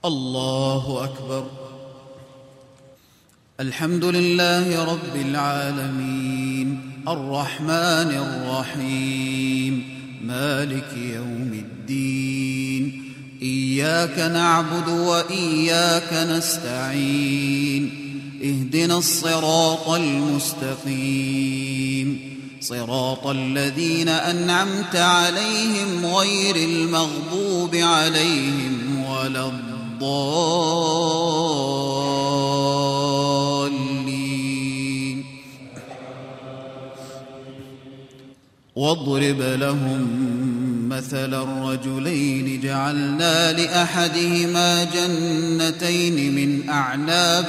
الله أكبر. الحمد لله رب العالمين الرحمن الرحيم مالك يوم الدين إياك نعبد وإياك نستعين اهدنا الصراط المستقيم صراط الذين أنعمت عليهم غير المغضوب عليهم ولا الضالين. واضرب لهم مثل الرجلين جعلنا لأحدهما جنتين من أعناب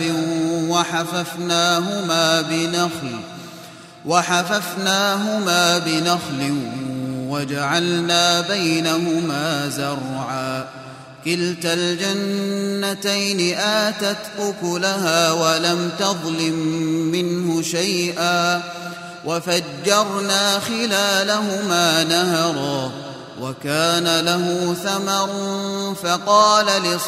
وحففناهما بنخل وجعلنا بينهما زرعا كلتا الجنتين آتت أكلها ولم تظلم منه شيئا وفجرنا خلالهما نهرا وكان له ثمر فقال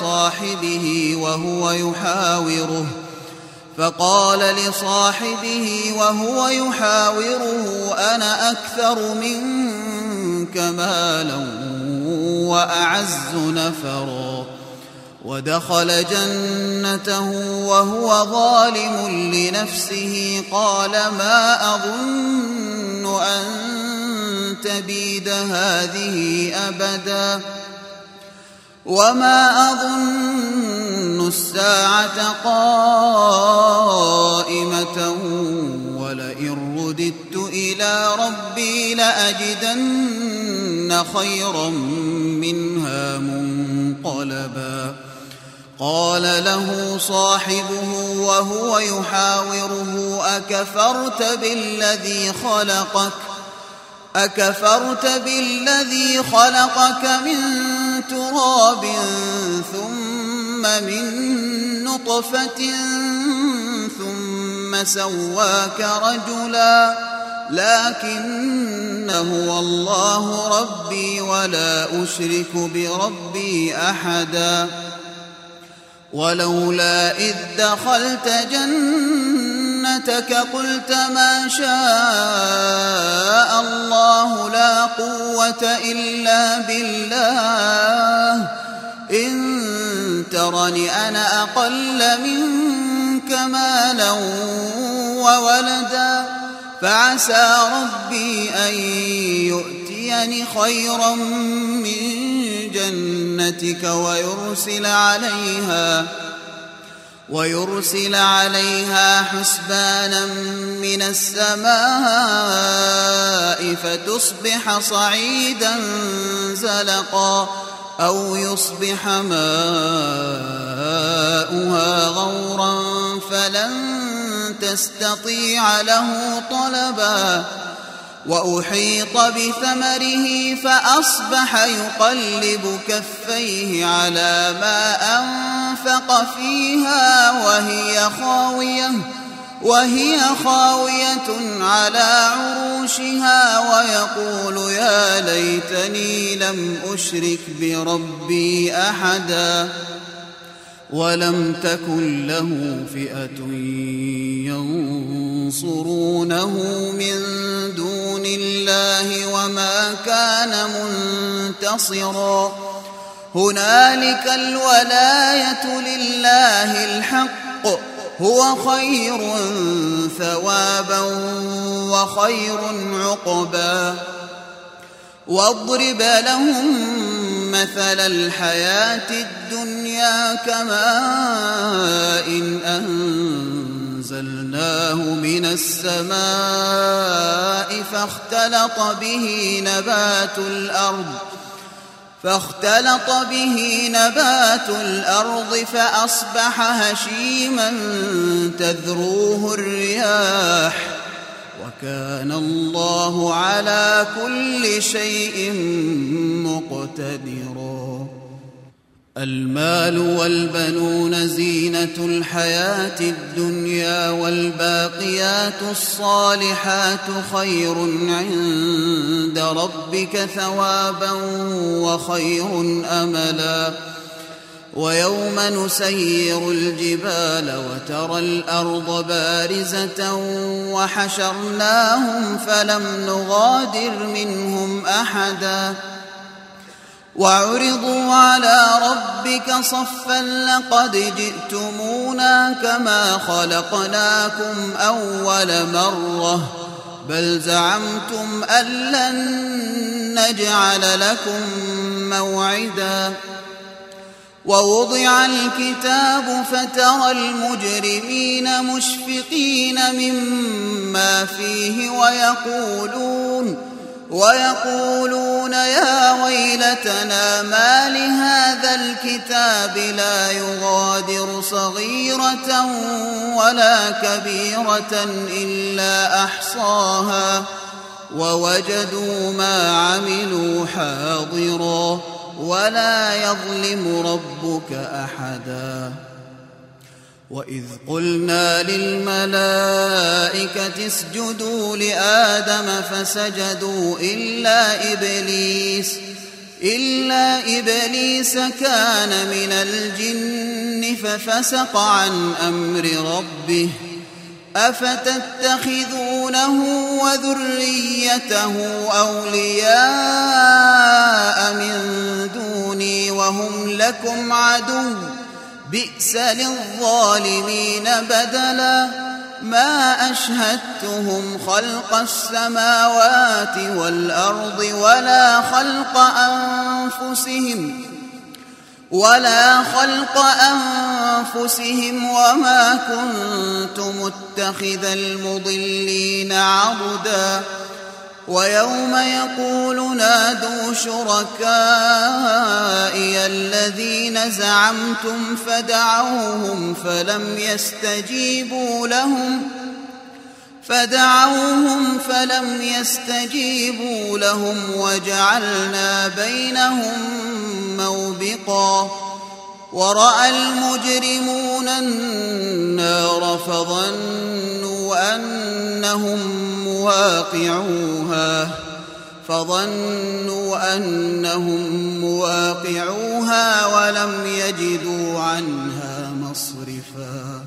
لصاحبه وهو يحاوره أنا أكثر منك مالا وأعز نفرا ودخل جنته وهو ظالم لنفسه قال ما أظن أن تبيد هذه أبدا وما أظن الساعة قائمة ولئن رددت إلى ربي لأجدن خيرا منها منقلبا. قال له صاحبه وهو يحاوره أكفرت بالذي خلقك من تراب ثم من نطفة ثم سواك رجلا لكن هو الله ربي ولا أشرك بربي أحدا. ولولا إذ دخلت جنتك قلت ما شاء الله لا قوة إلا بالله إن ترني أنا أقل منك مالا وولدا فعسى ربي أن يؤتيني خيرا من جنتك ويرسل عليها حسبانا من السماء فتصبح صعيدا زلقا أو يصبح ماؤها غورا فلن تستطيع له طلبا. وأحيط بثمره فأصبح يقلب كفيه على ما أنفق فيها وهي خاوية على عروشها ويقول يا ليتني لم أشرك بربي أحدا. ولم تكن له فئة ينصرونه من دون الله وما كان منتصرا. هنالك الولاية لله الحق هو خير ثوابا وخير عقبا. واضرب لهم مثل الحياة الدنيا كماء أنزلناه من السماء فاختلط به نبات الأرض فأصبح هشيما تذروه الرياح وكان الله على كل شيء مقتدرا. المال والبنون زينة الحياة الدنيا والباقيات الصالحات خير عند ربك ثوابا وخير أملا. ويوم نسير الجبال وترى الأرض بارزة وحشرناهم فلم نغادر منهم أحدا وعرضوا على ربك صفا لقد جئتمونا كما خلقناكم أول مرة بل زعمتم أن لن نجعل لكم موعدا ووضع الكتاب فترى المجرمين مشفقين مما فيه ويقولون يا ويلتنا ما لهذا الكتاب لا يغادر صغيرة ولا كبيرة إلا أحصاها ووجدوا ما عملوا حاضرا ولا يظلم ربك أحدا وإذ قلنا للملائكة اسجدوا لآدم فسجدوا إلا إبليس كان من الجن ففسق عن أمر ربه أفتتخذونه وذريته أولياء من دوني وهم لكم عدو بئس للظالمين بدلا ما أشهدتهم خلق السماوات والأرض ولا خلق أنفسهم وما كنت متخذ المضلين عضدا ويوم يقول نادوا شركائي الذين زعمتم فدعوهم فلم يستجيبوا لهم وجعلنا بينهم موبقا ورأى المجرمون النار فظنوا أنهم مواقعوها ولم يجدوا عنها مصرفا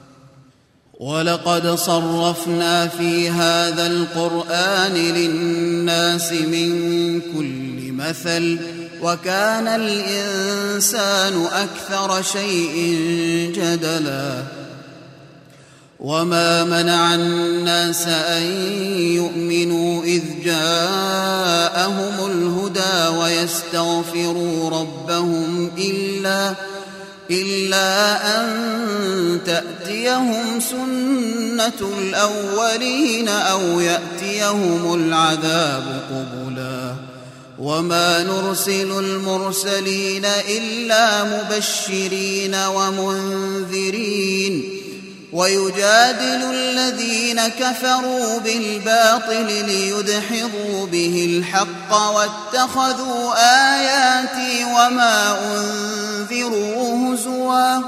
ولقد صرفنا في هذا القرآن للناس من كل مثل وكان الإنسان أكثر شيء جدلا وما منع الناس أن يؤمنوا إذ جاءهم الهدى ويستغفروا ربهم إلا أن تأتيهم سنة الأولين أو يأتيهم العذاب قبلا وما نرسل المرسلين إلا مبشرين ومنذرين ويجادل الذين كفروا بالباطل ليدحضوا به الحق واتخذوا آياتي وما أنذروا هزوا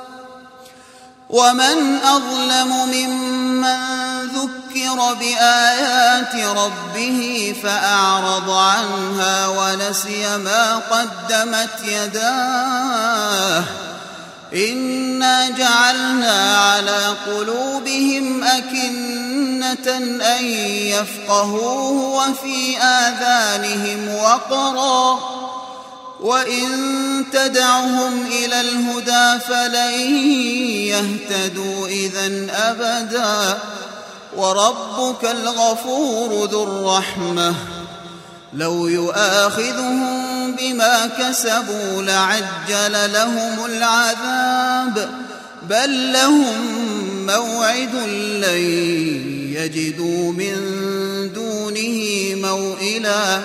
ومن أظلم ممن ذكر بآيات ربه فأعرض عنها ونسي ما قدمت يداه إنا جعلنا على قلوبهم أكنة أن يفقهوه وفي آذانهم وقرا وإن تدعهم إلى الهدى فلن يهتدوا إذن أبدا وربك الغفور ذو الرحمة لو يؤاخذهم بما كسبوا لعجل لهم العذاب بل لهم موعد لن يجدوا من دونه موئلا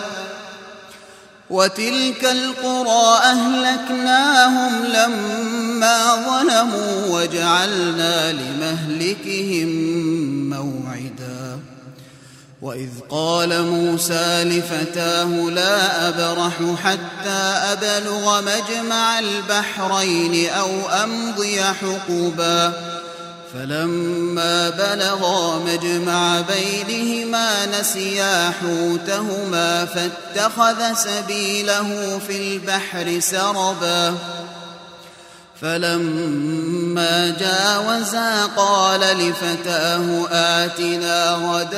وتلك القرى أهلكناهم لما ظلموا وجعلنا لمهلكهم موعدا وإذ قال موسى لفتاه لا أبرح حتى أبلغ مجمع البحرين أو أمضي حقبا فلما بلغا مجمع بينهما نسيا حوتهما فاتخذ سبيله في البحر سربا فلما جاوزا قال لفتاه آتنا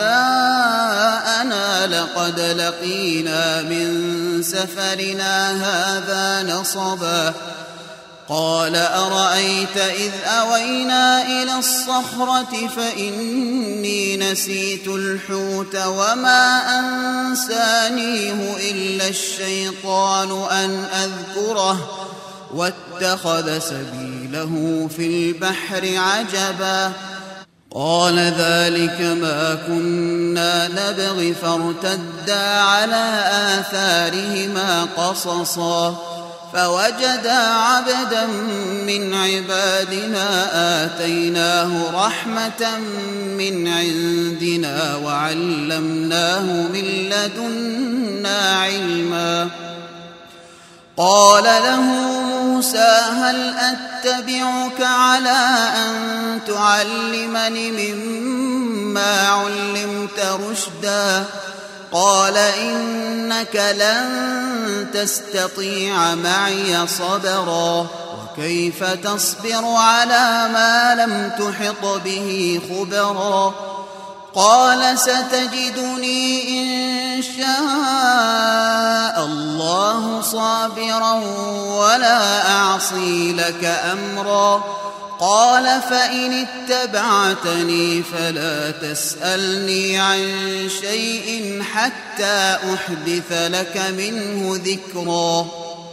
غداءنا لقد لقينا من سفرنا هذا نصبا قال أرأيت إذ أوينا إلى الصخرة فإني نسيت الحوت وما أنسانيه إلا الشيطان أن أذكره واتخذ سبيله في البحر عجبا قال ذلك ما كنا نبغي فارتدا على آثارهما قصصا فوجدا عبدا من عبادنا آتيناه رحمة من عندنا وعلمناه من لدنا علما قال له موسى هل أتبعك على أن تعلمني مما علمت رشدا قال إنك لن تستطيع معي صبرا وكيف تصبر على ما لم تحط به خبرا قال ستجدني إن شاء الله صابرا ولا أعصي لك أمرا قال فإن اتبعتني فلا تسألني عن شيء حتى أحدث لك منه ذكرا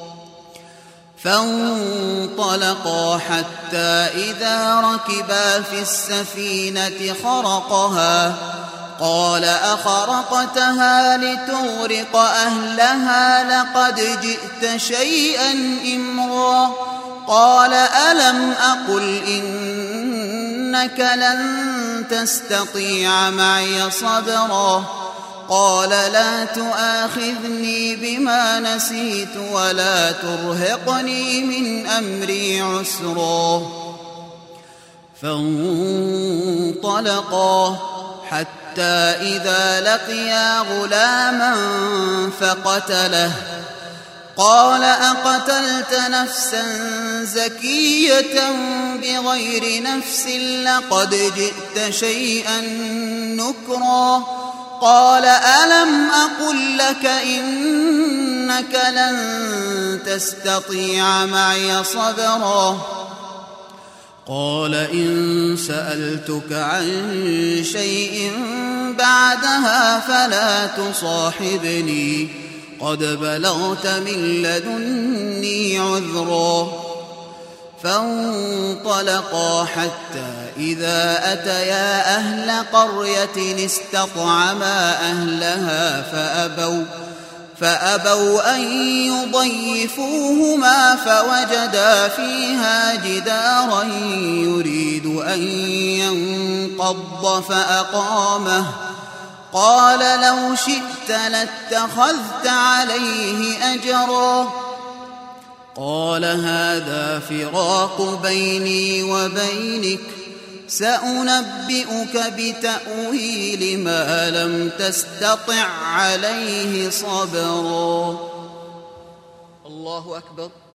فانطلقا حتى إذا ركبا في السفينة خرقها قال أخرقتها لتغرق أهلها لقد جئت شيئا إمرا قال ألم أقل إنك لن تستطيع معي صبرا قال لا تؤاخذني بما نسيت ولا ترهقني من أمري عسرا فانطلقا حتى إذا لقيا غلاما فقتله قال أقتلت نفسا زكية بغير نفس لقد جئت شيئا نكرا قال ألم أقل لك إنك لن تستطيع معي صبرا قال إن سألتك عن شيء بعدها فلا تصاحبني قد بلغت من لدني عذرا فانطلقا حتى إذا أتيا أهل قرية استطعما أهلها فأبوا أن يضيفوهما فوجدا فيها جدارا يريد أن ينقض فأقامه قال لو شئت لاتخذت عليه أجرا قال هذا فراق بيني وبينك سأنبئك بتأويل ما لم تستطع عليه صبرا الله أكبر.